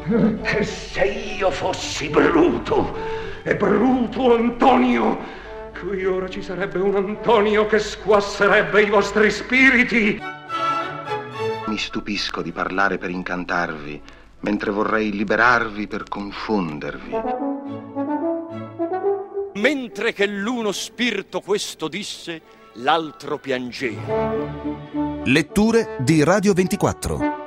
E se io fossi Bruto, e Bruto Antonio, qui ora ci sarebbe un Antonio che squasserebbe i vostri spiriti. Mi stupisco di parlare per incantarvi, mentre vorrei liberarvi per confondervi. Mentre che l'uno spirito questo disse, l'altro piangeva. Letture di Radio 24.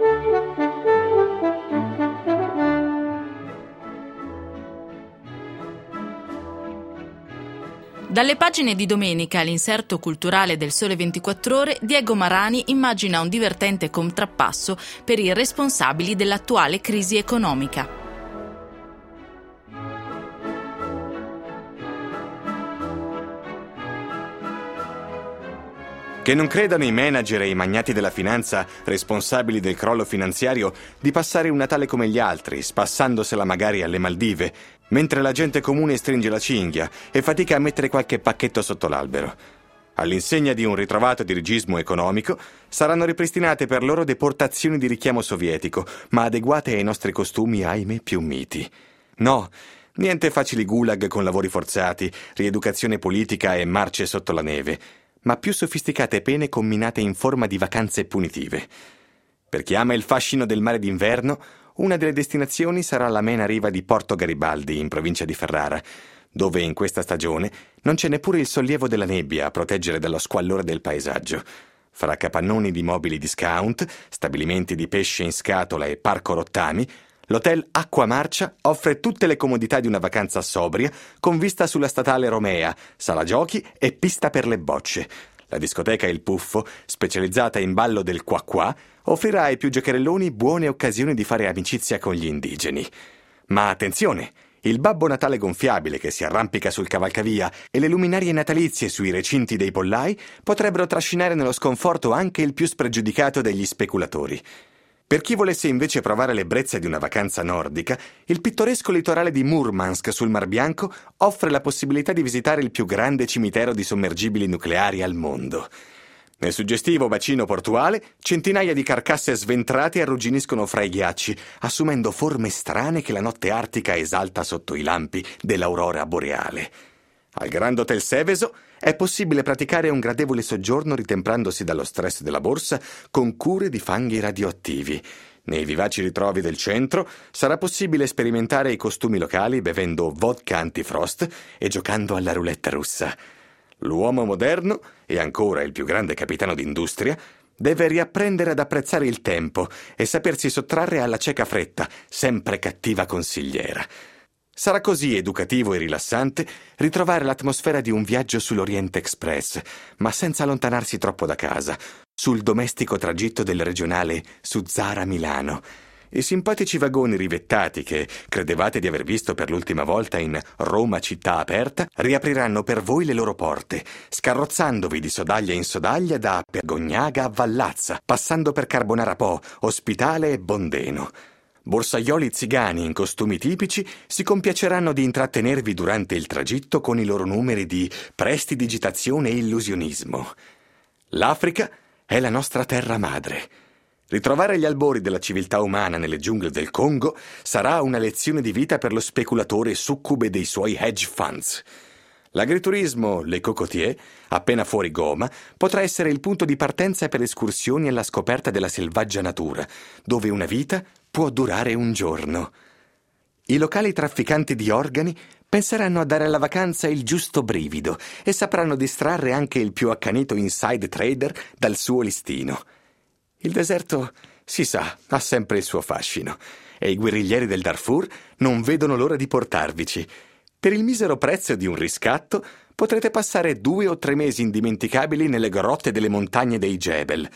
Dalle pagine di domenica all'inserto culturale del Sole 24 Ore, Diego Marani immagina un divertente contrappasso per i responsabili dell'attuale crisi economica. Che non credano i manager e i magnati della finanza responsabili del crollo finanziario di passare un Natale come gli altri, spassandosela magari alle Maldive, mentre la gente comune stringe la cinghia e fatica a mettere qualche pacchetto sotto l'albero. All'insegna di un ritrovato dirigismo economico, saranno ripristinate per loro deportazioni di richiamo sovietico, ma adeguate ai nostri costumi, ahimè, più miti. No, niente facili gulag con lavori forzati, rieducazione politica e marce sotto la neve, ma più sofisticate pene combinate in forma di vacanze punitive. Per chi ama il fascino del mare d'inverno, una delle destinazioni sarà l'amena riva di Porto Garibaldi, in provincia di Ferrara, dove in questa stagione non c'è neppure il sollievo della nebbia a proteggere dallo squallore del paesaggio. Fra capannoni di mobili discount, stabilimenti di pesce in scatola e parco rottami, l'hotel Acqua Marcia offre tutte le comodità di una vacanza sobria con vista sulla statale Romea, sala giochi e pista per le bocce. La discoteca Il Puffo, specializzata in ballo del qua, offrirà ai più giocherelloni buone occasioni di fare amicizia con gli indigeni. Ma attenzione! Il Babbo Natale gonfiabile che si arrampica sul cavalcavia e le luminarie natalizie sui recinti dei pollai potrebbero trascinare nello sconforto anche il più spregiudicato degli speculatori. Per chi volesse invece provare l'ebbrezza di una vacanza nordica, il pittoresco litorale di Murmansk sul Mar Bianco offre la possibilità di visitare il più grande cimitero di sommergibili nucleari al mondo. Nel suggestivo bacino portuale, centinaia di carcasse sventrate arrugginiscono fra i ghiacci, assumendo forme strane che la notte artica esalta sotto i lampi dell'aurora boreale. Al Grand Hotel Seveso è possibile praticare un gradevole soggiorno ritemprandosi dallo stress della borsa con cure di fanghi radioattivi. Nei vivaci ritrovi del centro sarà possibile sperimentare i costumi locali bevendo vodka antifrost e giocando alla roulette russa. L'uomo moderno, e ancora il più grande capitano d'industria, deve riapprendere ad apprezzare il tempo e sapersi sottrarre alla cieca fretta, sempre cattiva consigliera. Sarà così educativo e rilassante ritrovare l'atmosfera di un viaggio sull'Orient Express, ma senza allontanarsi troppo da casa, sul domestico tragitto del regionale Suzzara-Milano. I simpatici vagoni rivettati che credevate di aver visto per l'ultima volta in Roma città aperta riapriranno per voi le loro porte, scarrozzandovi di sodaglia in sodaglia da Pergognaga a Vallazza, passando per Carbonara Po, Ospitale e Bondeno. Borsaioli zigani in costumi tipici si compiaceranno di intrattenervi durante il tragitto con i loro numeri di prestidigitazione e illusionismo. L'Africa è la nostra terra madre. Ritrovare gli albori della civiltà umana nelle giungle del Congo sarà una lezione di vita per lo speculatore succube dei suoi hedge funds. L'agriturismo Le Cocotier, appena fuori Goma, potrà essere il punto di partenza per escursioni alla scoperta della selvaggia natura, dove una vita può durare un giorno. I locali trafficanti di organi penseranno a dare alla vacanza il giusto brivido e sapranno distrarre anche il più accanito inside trader dal suo listino. Il deserto, si sa, ha sempre il suo fascino e i guerriglieri del Darfur non vedono l'ora di portarvici. Per il misero prezzo di un riscatto potrete passare 2 o 3 mesi indimenticabili nelle grotte delle montagne dei Jebel.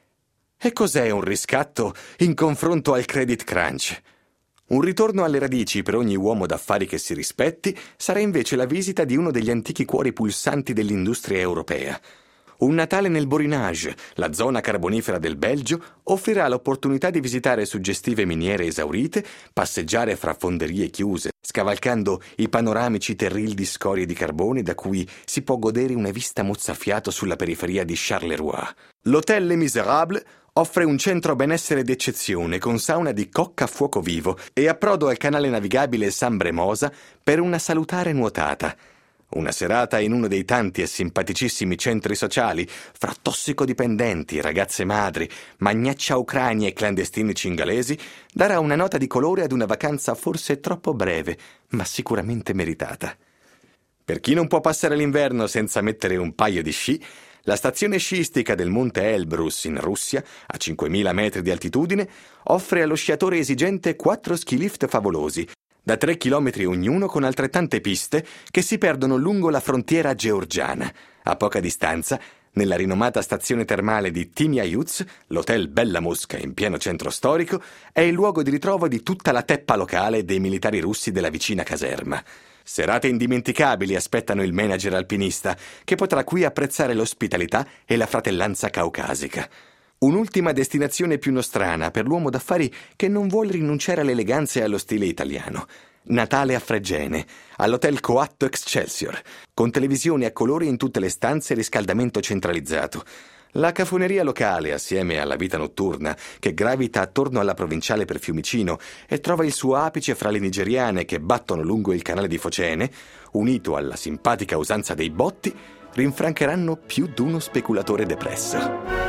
E cos'è un riscatto in confronto al credit crunch? Un ritorno alle radici per ogni uomo d'affari che si rispetti sarà invece la visita di uno degli antichi cuori pulsanti dell'industria europea. Un Natale nel Borinage, la zona carbonifera del Belgio, offrirà l'opportunità di visitare suggestive miniere esaurite, passeggiare fra fonderie chiuse, scavalcando i panoramici terril di scorie di carbone da cui si può godere una vista mozzafiato sulla periferia di Charleroi. L'Hôtel Les Misérables offre un centro benessere d'eccezione con sauna di cocca a fuoco vivo e approdo al canale navigabile San Bremosa per una salutare nuotata. Una serata in uno dei tanti e simpaticissimi centri sociali, fra tossicodipendenti, ragazze madri, magnaccia ucraini e clandestini cingalesi, darà una nota di colore ad una vacanza forse troppo breve, ma sicuramente meritata. Per chi non può passare l'inverno senza mettere un paio di sci, la stazione sciistica del Monte Elbrus in Russia, a 5.000 metri di altitudine, offre allo sciatore esigente 4 ski lift favolosi, da 3 chilometri ognuno con altrettante piste che si perdono lungo la frontiera georgiana. A poca distanza, nella rinomata stazione termale di Timia-Yuz, l'hotel Bella Mosca in pieno centro storico, è il luogo di ritrovo di tutta la teppa locale dei militari russi della vicina caserma. Serate indimenticabili aspettano il manager alpinista, che potrà qui apprezzare l'ospitalità e la fratellanza caucasica. Un'ultima destinazione più nostrana per l'uomo d'affari che non vuole rinunciare all'eleganza e allo stile italiano. Natale a Fregene, all'hotel Coatto Excelsior, con televisione a colori in tutte le stanze e riscaldamento centralizzato. La cafoneria locale, assieme alla vita notturna, che gravita attorno alla provinciale per Fiumicino e trova il suo apice fra le nigeriane che battono lungo il canale di Focene, unito alla simpatica usanza dei botti, rinfrancheranno più d'uno speculatore depresso.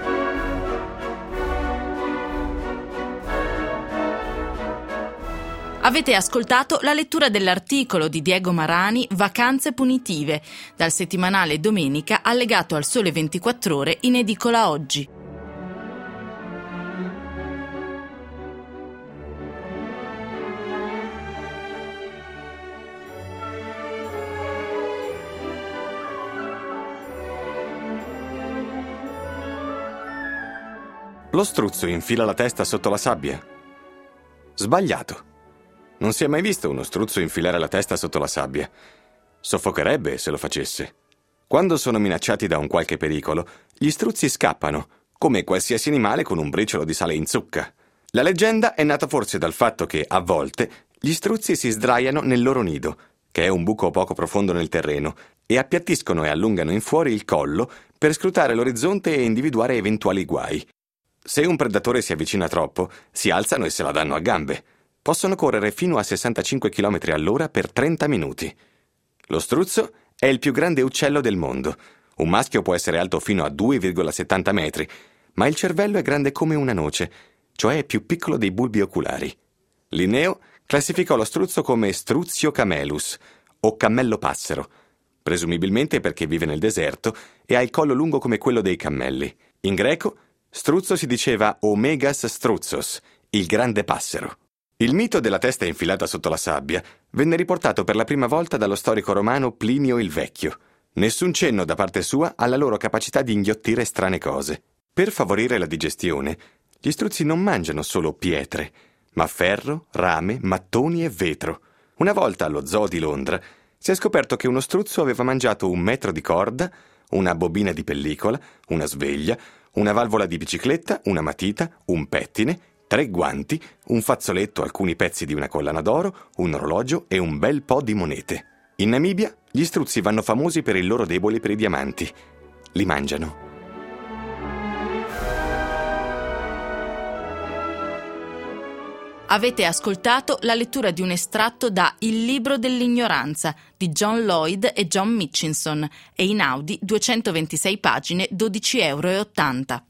Avete ascoltato la lettura dell'articolo di Diego Marani Vacanze punitive, dal settimanale Domenica allegato al Sole 24 Ore in edicola oggi. Lo struzzo infila la testa sotto la sabbia. Sbagliato. Non si è mai visto uno struzzo infilare la testa sotto la sabbia. Soffocherebbe se lo facesse. Quando sono minacciati da un qualche pericolo, gli struzzi scappano, come qualsiasi animale con un briciolo di sale in zucca. La leggenda è nata forse dal fatto che, a volte, gli struzzi si sdraiano nel loro nido, che è un buco poco profondo nel terreno, e appiattiscono e allungano in fuori il collo per scrutare l'orizzonte e individuare eventuali guai. Se un predatore si avvicina troppo, si alzano e se la danno a gambe. Possono correre fino a 65 km all'ora per 30 minuti. Lo struzzo è il più grande uccello del mondo. Un maschio può essere alto fino a 2,70 metri, ma il cervello è grande come una noce, cioè è più piccolo dei bulbi oculari. Linneo classificò lo struzzo come Struzio camelus, o cammello passero, presumibilmente perché vive nel deserto e ha il collo lungo come quello dei cammelli. In greco, struzzo si diceva Omegas struzzos, il grande passero. Il mito della testa infilata sotto la sabbia venne riportato per la prima volta dallo storico romano Plinio il Vecchio. Nessun cenno da parte sua alla loro capacità di inghiottire strane cose. Per favorire la digestione, gli struzzi non mangiano solo pietre, ma ferro, rame, mattoni e vetro. Una volta allo zoo di Londra si è scoperto che uno struzzo aveva mangiato 1 metro di corda, una bobina di pellicola, una sveglia, una valvola di bicicletta, una matita, un pettine, 3 guanti, un fazzoletto, alcuni pezzi di una collana d'oro, un orologio e un bel po' di monete. In Namibia gli struzzi vanno famosi per il loro debole per i diamanti. Li mangiano. Avete ascoltato la lettura di un estratto da Il libro dell'ignoranza di John Lloyd e John Mitchinson, e in Audi 226 pagine, €12,80.